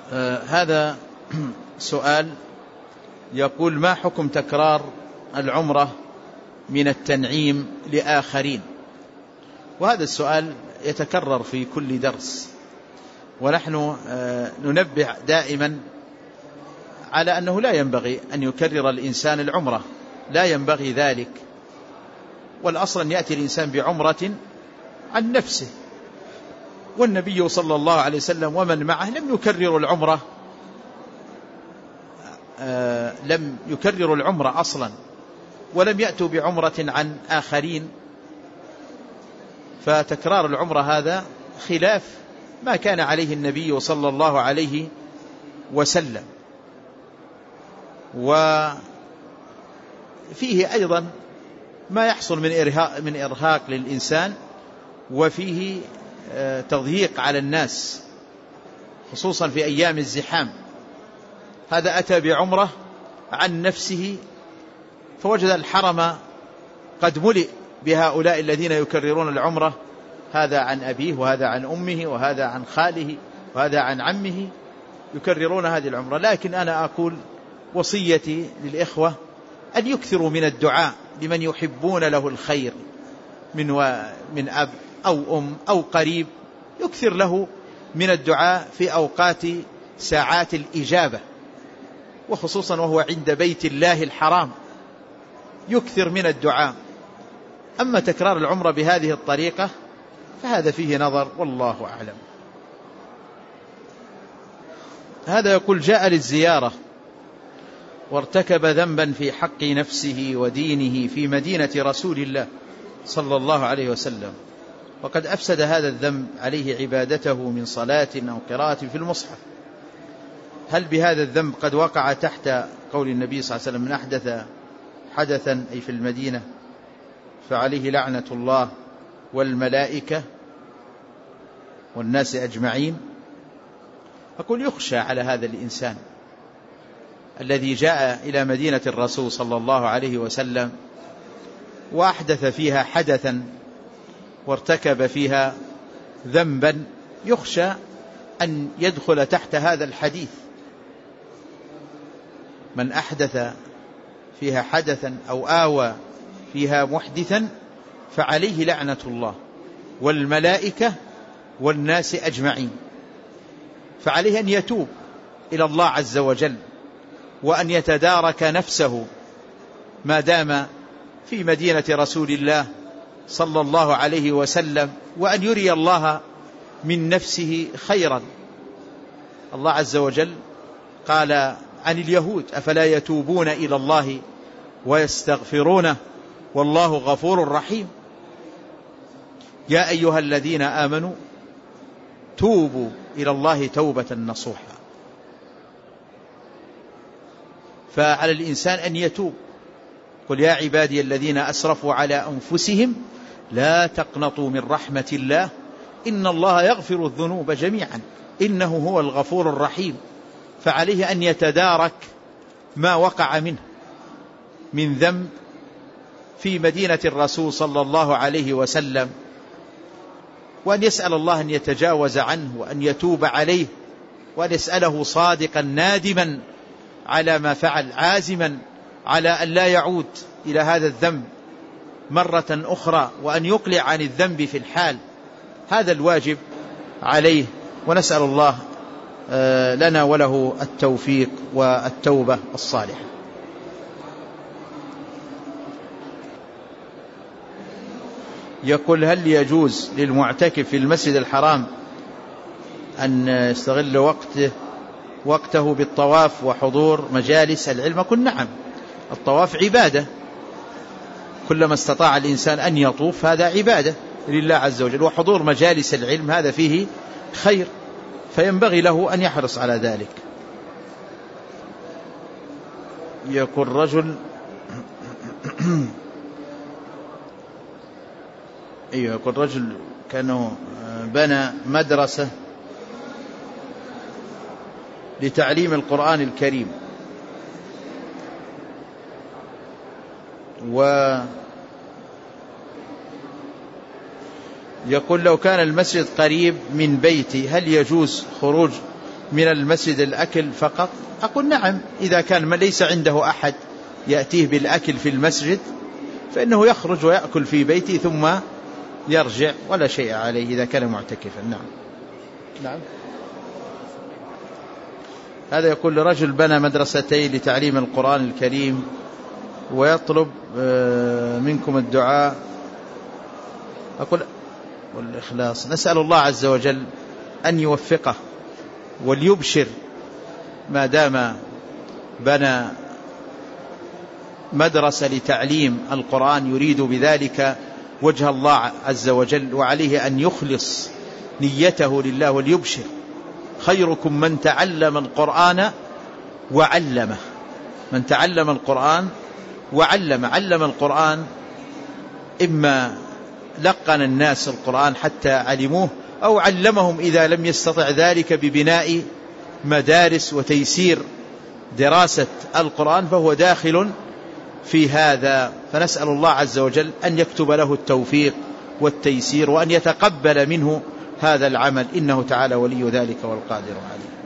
هذا سؤال يقول: ما حكم تكرار العمرة من التنعيم لآخرين؟ وهذا السؤال يتكرر في كل درس، ونحن ننبه دائما على أنه لا ينبغي أن يكرر الإنسان العمرة، لا ينبغي ذلك. والأصل أن يأتي الإنسان بعمرة عن نفسه، والنبي صلى الله عليه وسلم ومن معه لم يكرروا العمرة أصلا، ولم يأتوا بعمرة عن آخرين. فتكرار العمرة هذا خلاف ما كان عليه النبي صلى الله عليه وسلم. وفيه أيضا ما يحصل من إرهاق للإنسان، وفيه تضييق على الناس خصوصا في أيام الزحام. هذا أتى بعمرة عن نفسه فوجد الحرم قد ملئ بهؤلاء الذين يكررون العمرة، هذا عن أبيه وهذا عن أمه وهذا عن خاله وهذا عن عمه، يكررون هذه العمرة. لكن أنا أقول وصيتي للإخوة أن يكثروا من الدعاء لمن يحبون له الخير من أب أو أم أو قريب، يكثر له من الدعاء في أوقات ساعات الإجابة، وخصوصا وهو عند بيت الله الحرام، يكثر من الدعاء. أما تكرار العمرة بهذه الطريقة فهذا فيه نظر، والله أعلم. هذا يقول: جاء للزيارة وارتكب ذنبا في حق نفسه ودينه في مدينة رسول الله صلى الله عليه وسلم، وقد أفسد هذا الذنب عليه عبادته من صلاة أو قراءة في المصحف. هل بهذا الذنب قد وقع تحت قول النبي صلى الله عليه وسلم: من أحدث حدثا أي في المدينة فعليه لعنة الله والملائكة والناس أجمعين؟ أقول: يخشى على هذا الإنسان الذي جاء إلى مدينة الرسول صلى الله عليه وسلم وأحدث فيها حدثا وارتكب فيها ذنبا، يخشى أن يدخل تحت هذا الحديث: من أحدث فيها حدثا أو آوى فيها محدثا فعليه لعنة الله والملائكة والناس أجمعين. فعليه أن يتوب إلى الله عز وجل، وأن يتدارك نفسه ما دام في مدينة رسول الله صلى الله عليه وسلم، وأن يري الله من نفسه خيرا. الله عز وجل قال عن اليهود: أفلا يتوبون إلى الله ويستغفرونه والله غفور رحيم. يا أيها الذين آمنوا توبوا إلى الله توبة نصوحا. فعلى الإنسان أن يتوب. قل يا عبادي الذين أسرفوا على أنفسهم لا تقنطوا من رحمة الله إن الله يغفر الذنوب جميعا إنه هو الغفور الرحيم. فعليه أن يتدارك ما وقع منه من ذنب في مدينة الرسول صلى الله عليه وسلم، وأن يسأل الله أن يتجاوز عنه وأن يتوب عليه، وأن يسأله صادقا نادما على ما فعل، عازما على أن لا يعود إلى هذا الذنب مرة أخرى، وأن يقلع عن الذنب في الحال. هذا الواجب عليه، ونسأل الله لنا وله التوفيق والتوبة الصالحة. يقول: هل يجوز للمعتكف في المسجد الحرام أن يستغل وقته بالطواف وحضور مجالس العلم؟ أقول: نعم، الطواف عبادة، كلما استطاع الإنسان أن يطوف هذا عبادة لله عز وجل، وحضور مجالس العلم هذا فيه خير، فينبغي له أن يحرص على ذلك. يقول رجل يقول رجل كانوا بنى مدرسة لتعليم القرآن الكريم، ويقول: لو كان المسجد قريب من بيتي هل يجوز خروج من المسجد الأكل فقط؟ أقول نعم، إذا كان ليس عنده أحد يأتيه بالأكل في المسجد فإنه يخرج ويأكل في بيته ثم يرجع ولا شيء عليه إذا كان معتكفا. نعم. هذا يقول رجل بنى مدرستين لتعليم القرآن الكريم ويطلب منكم الدعاء أقول والإخلاص. نسأل الله عز وجل أن يوفقه وليبشر ما دام بنى مدرسة لتعليم القرآن يريد بذلك وجه الله عز وجل، وعليه أن يخلص نيته لله وليبشر. خيركم من تعلم القرآن وعلمه. من تعلم القرآن وعلمه. علم القرآن إما لقن الناس القرآن حتى علموه، أو علمهم إذا لم يستطع ذلك ببناء مدارس وتيسير دراسة القرآن، فهو داخل في هذا. فنسأل الله عز وجل أن يكتب له التوفيق والتيسير وأن يتقبل منه هذا العمل، إنه تعالى ولي ذلك والقادر عليه.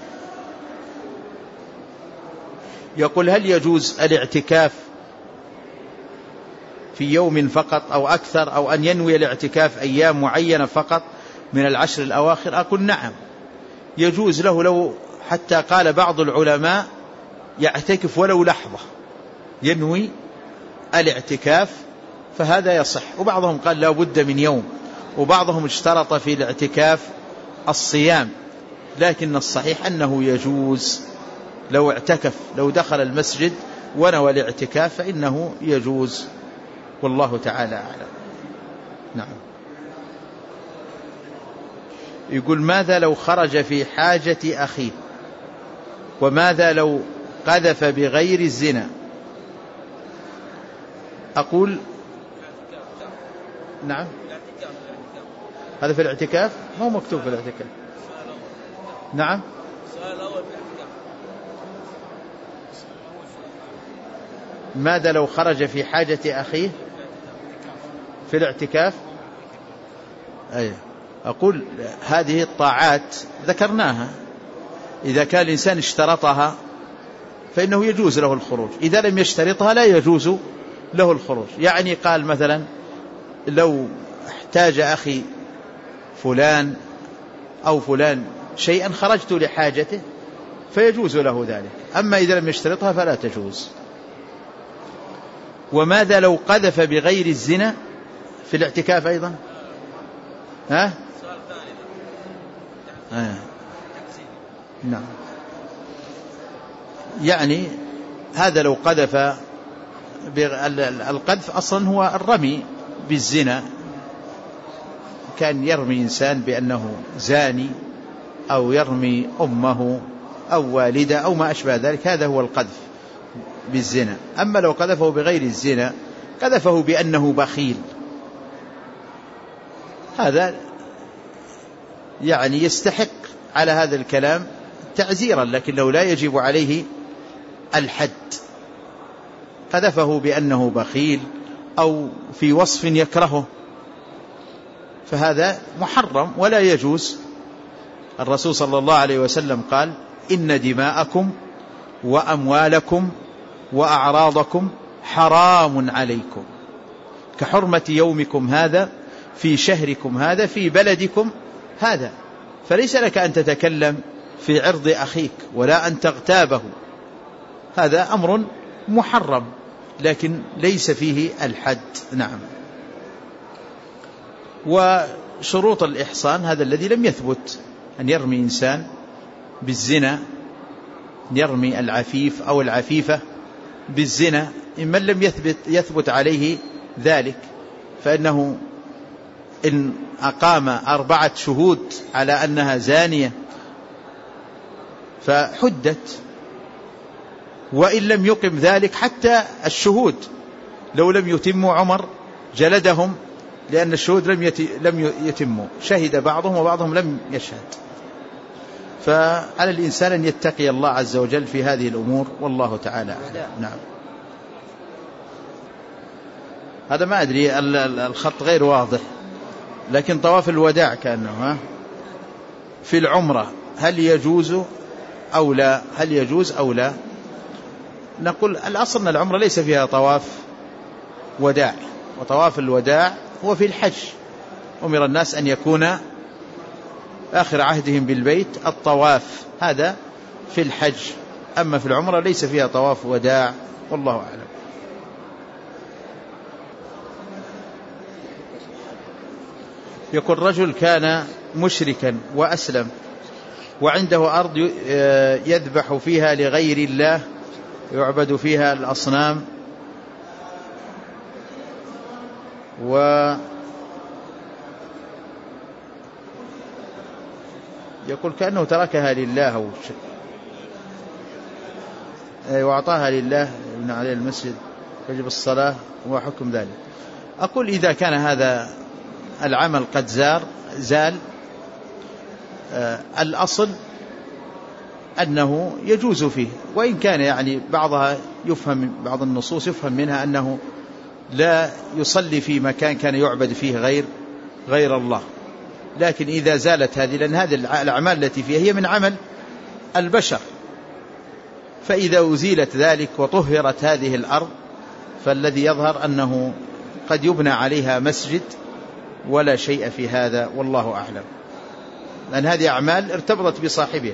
يقول هل يجوز الاعتكاف في يوم فقط أو أكثر، أو أن ينوي الاعتكاف أيام معينة فقط من العشر الأواخر؟ أقول نعم يجوز له، لو حتى قال بعض العلماء يعتكف ولو لحظة ينوي الاعتكاف فهذا يصح. وبعضهم قال لا بد من يوم، وبعضهم اشترط في الاعتكاف الصيام، لكن الصحيح أنه يجوز لو اعتكف، لو دخل المسجد ونوى الاعتكاف فإنه يجوز، والله تعالى أعلم. نعم. يقول ماذا لو خرج في حاجة أخيه، وماذا لو قذف بغير الزنا؟ أقول نعم. هذا في الاعتكاف، ما هو مكتوب في الاعتكاف. نعم. ماذا لو خرج في حاجة أخيه في الاعتكاف؟ أي أقول هذه الطاعات ذكرناها، إذا كان الإنسان اشترطها فإنه يجوز له الخروج، إذا لم يشترطها لا يجوز له الخروج. يعني قال مثلا لو احتاج أخي فلان أو فلان شيئا خرجت لحاجته فيجوز له ذلك، أما إذا لم يشترطها فلا تجوز. وماذا لو قذف بغير الزنا في الاعتكاف أيضا؟ نعم. يعني هذا لو قذف، القذف أصلا هو الرمي بالزنا، كان يرمي إنسان بأنه زاني أو يرمي أمه أو والده أو ما أشبه ذلك، هذا هو القذف بالزنا. أما لو قذفه بغير الزنا، قذفه بأنه بخيل، هذا يعني يستحق على هذا الكلام تعزيرا، لكن لو لا يجب عليه الحد. قذفه بأنه بخيل أو في وصف يكرهه فهذا محرم ولا يجوز. الرسول صلى الله عليه وسلم قال إن دماءكم وأموالكم وأعراضكم حرام عليكم كحرمة يومكم هذا في شهركم هذا في بلدكم هذا. فليس لك أن تتكلم في عرض أخيك ولا أن تغتابه، هذا أمر محرم لكن ليس فيه الحد. نعم. وشروط الإحصان هذا الذي لم يثبت، أن يرمي إنسان بالزنا، يرمي العفيف أو العفيفة بالزنا، إن من لم يثبت عليه ذلك فإنه إن أقام 4 شهود على أنها زانية فحدت، وإن لم يقم ذلك حتى الشهود لو لم يتموا عمر جلدهم، لأن الشهود لم يتموا، شهد بعضهم وبعضهم لم يشهد. فعلى الإنسان أن يتقي الله عز وجل في هذه الأمور، والله تعالى أعلم. نعم. هذا ما أدري، الخط غير واضح، لكن طواف الوداع كأنه في العمرة هل يجوز أو لا؟ هل يجوز أو لا؟ نقول الأصل أن العمرة ليس فيها طواف وداع، وطواف الوداع هو في الحج، أمر الناس أن يكون آخر عهدهم بالبيت الطواف، هذا في الحج. أما في العمرة ليس فيها طواف وداع، والله أعلم. يقول رجل كان مشركا وأسلم وعنده أرض يذبح فيها لغير الله، يعبد فيها الأصنام، يقول كأنه تركها لله وأعطاها لله من عليه المسجد يجب الصلاة، وحكم ذلك. أقول إذا كان هذا العمل قد زال الأصل أنه يجوز فيه، وإن كان يعني بعضها يفهم، بعض النصوص يفهم منها أنه لا يصلي في مكان كان يعبد فيه غير الله، لكن إذا زالت هذه، لأن هذه الأعمال التي فيها هي من عمل البشر، فإذا أزيلت ذلك وطهرت هذه الأرض فالذي يظهر أنه قد يبنى عليها مسجد ولا شيء في هذا، والله أعلم، لأن هذه أعمال ارتبطت بصاحبها.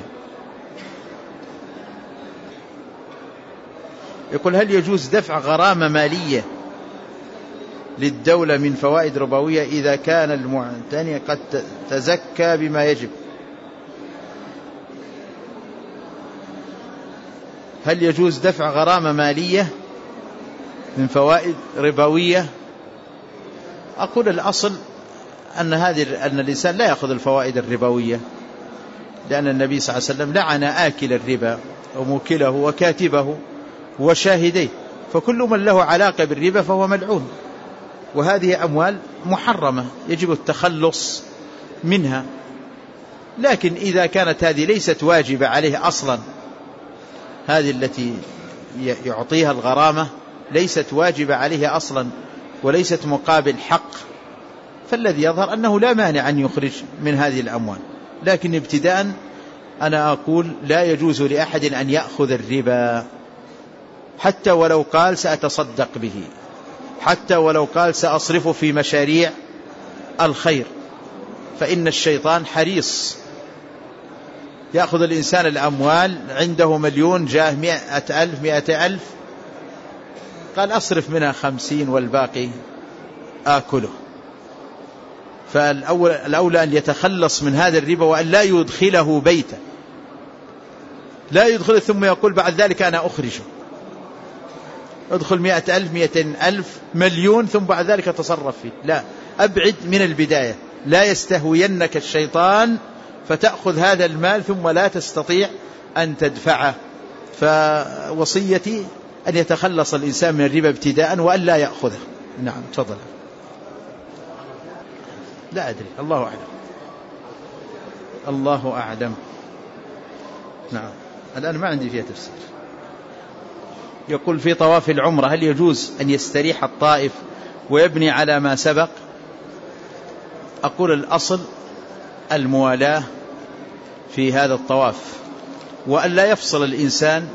يقول هل يجوز دفع غرامة مالية للدولة من فوائد ربوية إذا كان المعتني قد تزكى بما يجب؟ هل يجوز دفع غرامة مالية من فوائد ربوية؟ أقول الأصل أن الإنسان لا يأخذ الفوائد الربوية، لأن النبي صلى الله عليه وسلم لعن آكل الربا وموكله وكاتبه وشاهديه، فكل من له علاقة بالربا فهو ملعون، وهذه أموال محرمة يجب التخلص منها. لكن إذا كانت هذه ليست واجبة عليه أصلا، هذه التي يعطيها الغرامة ليست واجبة عليه أصلا وليست مقابل حق، فالذي يظهر أنه لا مانع أن يخرج من هذه الأموال. لكن ابتداء أنا أقول لا يجوز لأحد أن يأخذ الربا، حتى ولو قال سأتصدق به، حتى ولو قال سأصرفه في مشاريع الخير، فإن الشيطان حريص يأخذ الإنسان الأموال، عنده مليون جاه 100,000 200,000 قال أصرف منها 50 والباقي آكله. فالأولى أن يتخلص من هذا الربا وأن لا يدخله بيته، لا يدخله ثم يقول بعد ذلك أنا أخرجه، ادخل 100,000 200,000 مليون ثم بعد ذلك تصرف فيه. لا، أبعد من البداية، لا يستهوينك الشيطان فتأخذ هذا المال ثم لا تستطيع أن تدفعه. فوصيتي أن يتخلص الإنسان من الربا ابتداء وأن لا يأخذه. نعم تفضل. لا أدري، الله أعلم، الله أعلم. نعم الآن ما عندي فيها تفسير. يقول في طواف العمرة هل يجوز أن يستريح الطائف ويبني على ما سبق؟ أقول الأصل الموالاة في هذا الطواف، وأن لا يفصل الإنسان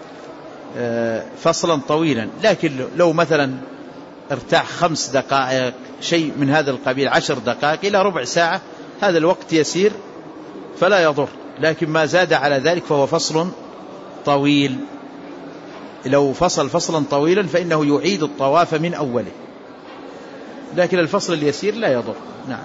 فصلا طويلا، لكن لو مثلا ارتاح 5 دقائق شيء من هذا القبيل 10 دقائق إلى ربع ساعة، هذا الوقت يسير فلا يضر، لكن ما زاد على ذلك فهو فصل طويل. لو فصل فصلا طويلا فإنه يعيد الطواف من أوله، لكن الفصل اليسير لا يضر. نعم.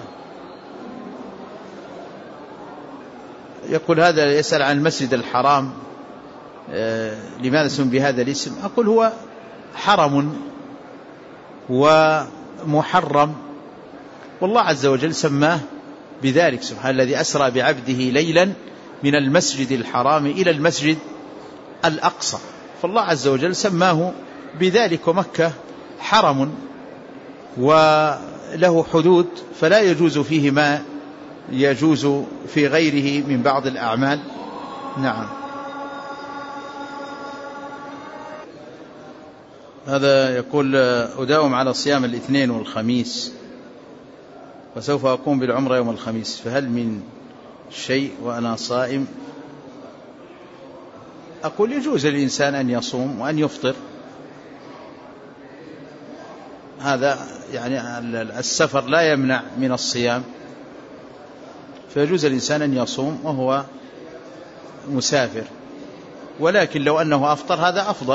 يقول هذا يسأل عن المسجد الحرام لماذا سمي بهذا الاسم؟ أقول هو حرم ومحرم، والله عز وجل سماه بذلك، سبحان الذي أسرى بعبده ليلا من المسجد الحرام إلى المسجد الأقصى، فالله عز وجل سماه بذلك، ومكة حرم وله حدود فلا يجوز فيه ما يجوز في غيره من بعض الأعمال. نعم. هذا يقول أداوم على صيام الاثنين والخميس وسوف أقوم بالعمرة يوم الخميس، فهل من شيء وأنا صائم. أقول يجوز للإنسان أن يصوم وأن يفطر، هذا يعني السفر لا يمنع من الصيام، فيجوز للإنسان أن يصوم وهو مسافر، ولكن لو أنه أفطر هذا أفضل.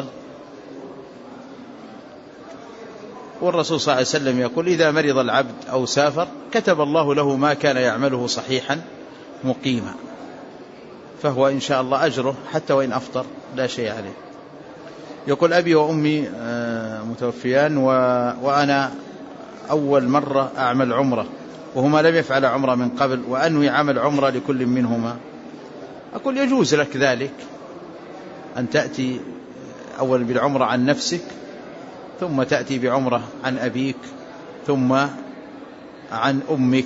والرسول صلى الله عليه وسلم يقول إذا مرض العبد أو سافر كتب الله له ما كان يعمله صحيحا مقيما، فهو إن شاء الله أجره حتى وإن أفطر لا شيء عليه. يقول أبي وأمي متوفيان وأنا أول مرة أعمل عمرة، وهما لم يفعل عمرة من قبل، وأنوي عمل عمرة لكل منهما. أقول يجوز لك ذلك، أن تأتي أول بالعمرة عن نفسك، ثم تأتي بعمرة عن أبيك، ثم عن أمك.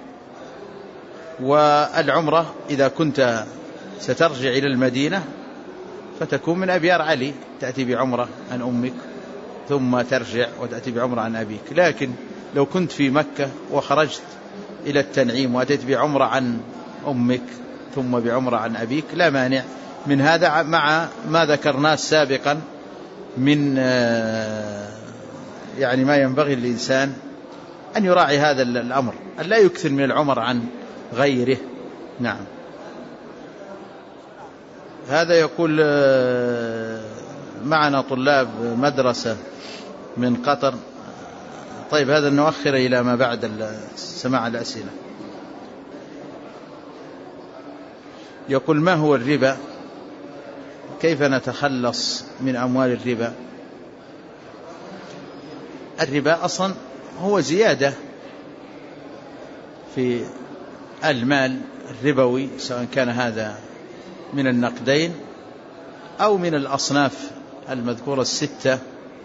والعمرة إذا كنت سترجع إلى المدينة فتكون من أبيار علي، تأتي بعمرة عن أمك ثم ترجع وتأتي بعمرة عن أبيك. لكن لو كنت في مكة وخرجت إلى التنعيم وأتيت بعمرة عن أمك ثم بعمرة عن أبيك لا مانع من هذا، مع ما ذكرناه سابقا من يعني ما ينبغي للإنسان أن يراعي هذا الأمر، أن لا يكثر من العمر عن غيره. نعم. هذا يقول معنا طلاب مدرسة من قطر. طيب هذا نؤخر إلى ما بعد سماع الأسئلة. يقول ما هو الربا؟ كيف نتخلص من أموال الربا؟ الربا أصلا هو زيادة في المال الربوي، سواء كان هذا من النقدين أو من الأصناف المذكورة الستة،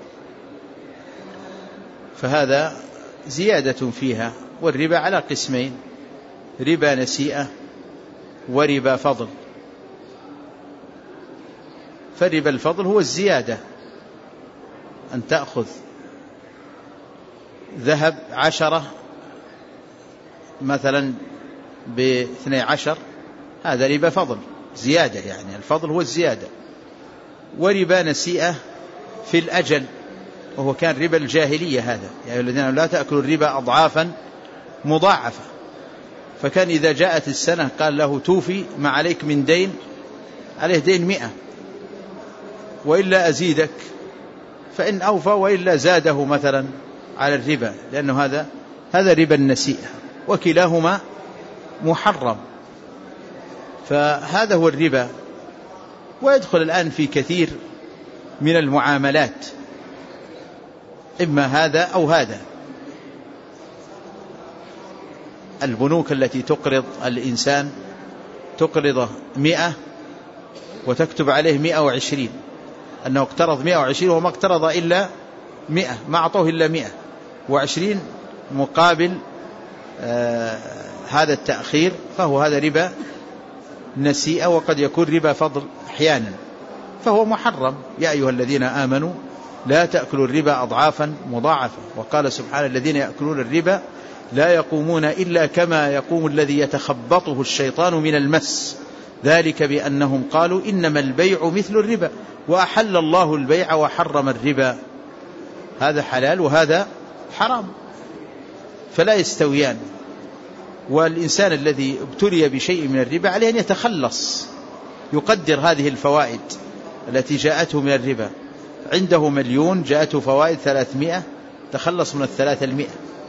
فهذا زيادة فيها. والربا على قسمين: ربا نسيئة وربا فضل. فربا الفضل هو الزيادة، أن تأخذ ذهب 10 مثلا ب12، هذا ربا فضل، زيادة، يعني الفضل هو الزيادة. وربا نسيئة في الأجل، وهو كان ربا الجاهلية، هذا يا أيها الذين لا تأكلوا الربا أضعافا مضاعفة. فكان إذا جاءت السنة قال له توفي ما عليك من دين، عليه دين 100 وإلا أزيدك، فإن أوفى وإلا زاده مثلا على الربا، لأنه هذا ربا النسيئة، وكلاهما محرم. فهذا هو الربا، ويدخل الآن في كثير من المعاملات، إما هذا أو هذا. البنوك التي تقرض الإنسان تقرضه 100 وتكتب عليه 120، أنه اقترض 120 وما اقترض إلا 100، ما أعطوه إلا 120 مقابل هذا التأخير، فهو هذا ربا نسيئة، وقد يكون ربا فضل أحيانا، فهو محرم. يا أيها الذين آمنوا لا تأكلوا الربا أضعافا مضاعفة. وقال سبحانه الذين يأكلون الربا لا يقومون إلا كما يقوم الذي يتخبطه الشيطان من المس، ذلك بأنهم قالوا إنما البيع مثل الربا وأحل الله البيع وحرم الربا. هذا حلال وهذا حرام، فلا يستويان. والإنسان الذي ابتلي بشيء من الربا عليه أن يتخلص، يقدر هذه الفوائد التي جاءته من الربا. عنده 1,000,000 جاءته فوائد 300، تخلص من 300،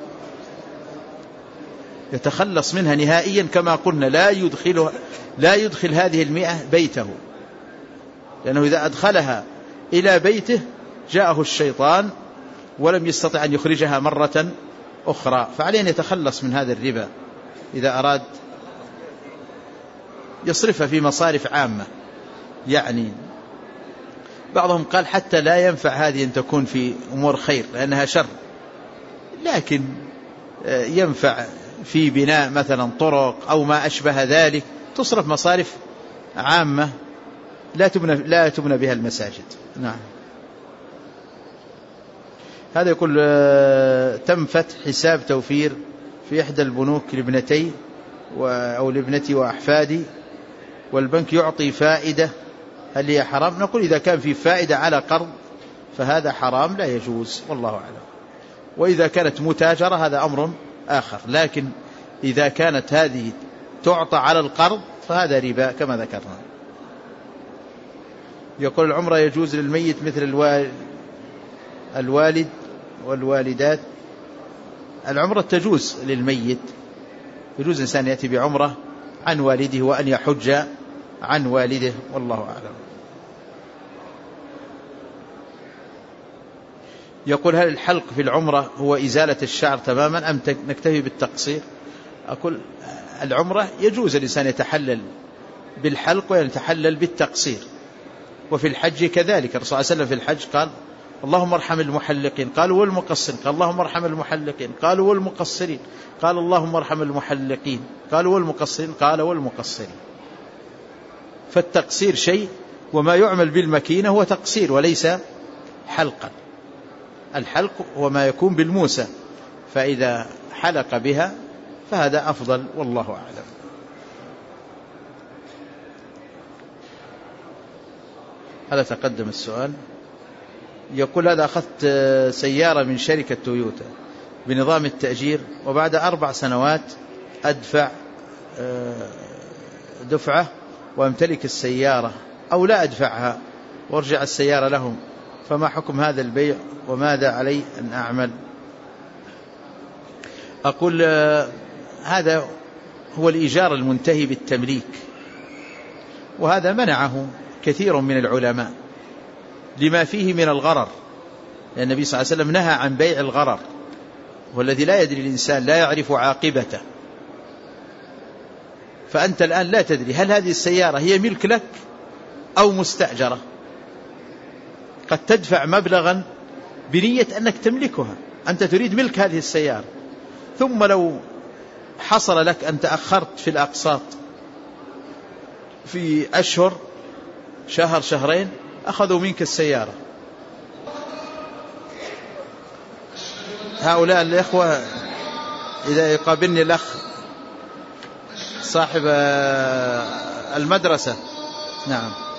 يتخلص منها نهائيا. كما قلنا لا يدخل هذه 100 بيته، لأنه إذا أدخلها إلى بيته جاءه الشيطان ولم يستطع أن يخرجها مرة أخرى، فعليه أن يتخلص من هذا الربا إذا أراد يصرفها في مصارف عامة. يعني بعضهم قال حتى لا ينفع هذه أن تكون في أمور خير لأنها شر، لكن ينفع في بناء مثلا طرق أو ما أشبه ذلك، تصرف مصارف عامة لا تبنى بها المساجد. نعم. هذا يقول تم فتح حساب توفير في إحدى البنوك لابنتي، أو لابنتي وأحفادي والبنك يعطي فائدة، هل هي حرام؟ نقول إذا كان في فائدة على قرض فهذا حرام لا يجوز، والله أعلم. وإذا كانت متاجرة هذا أمر آخر، لكن إذا كانت هذه تعطى على القرض فهذا ربا كما ذكرنا. يقول العمرة يجوز للميت مثل الوالد والوالدات. العمرة تجوز للميت، يجوز الإنسان يأتي بعمرة عن والده وأن يحج عن والده، والله أعلم. يقول هل الحلق في العمرة هو إزالة الشعر تماما أم نكتفي بالتقصير؟ أقول العمرة يجوز الإنسان يتحلل بالحلق ويتحلل بالتقصير، وفي الحج كذلك. الرسول صلى الله عليه وسلم في الحج قال اللهم ارحم المحلقين، قالوا والمقصرين، قال اللهم ارحم المحلقين، قالوا والمقصرين، قال اللهم ارحم المحلقين، قالوا والمقصرين، قال والمقصرين. فالتقصير شيء، وما يعمل بالمكينة هو تقصير وليس حلقا. الحلق هو ما يكون بالموسى، فإذا حلق بها فهذا أفضل، والله أعلم. هذا تقدم السؤال. يقول هذا أخذت سيارة من شركة تويوتا بنظام التأجير، وبعد 4 سنوات أدفع دفعة وأمتلك السيارة، أو لا أدفعها وارجع السيارة لهم، فما حكم هذا البيع وماذا علي أن أعمل؟ أقول هذا هو الإيجار المنتهي بالتمليك، وهذا منعه كثير من العلماء لما فيه من الغرر، لأن النبي صلى الله عليه وسلم نهى عن بيع الغرر، والذي لا يدري الإنسان لا يعرف عاقبته. فأنت الآن لا تدري هل هذه السيارة هي ملك لك أو مستأجرة، قد تدفع مبلغا بنية أنك تملكها، أنت تريد ملك هذه السيارة، ثم لو حصل لك أن تأخرت في الأقساط في أشهر، شهر شهرين، أخذوا منك السيارة. هؤلاء الإخوة إذا يقابلني الأخ صاحب المدرسة، نعم،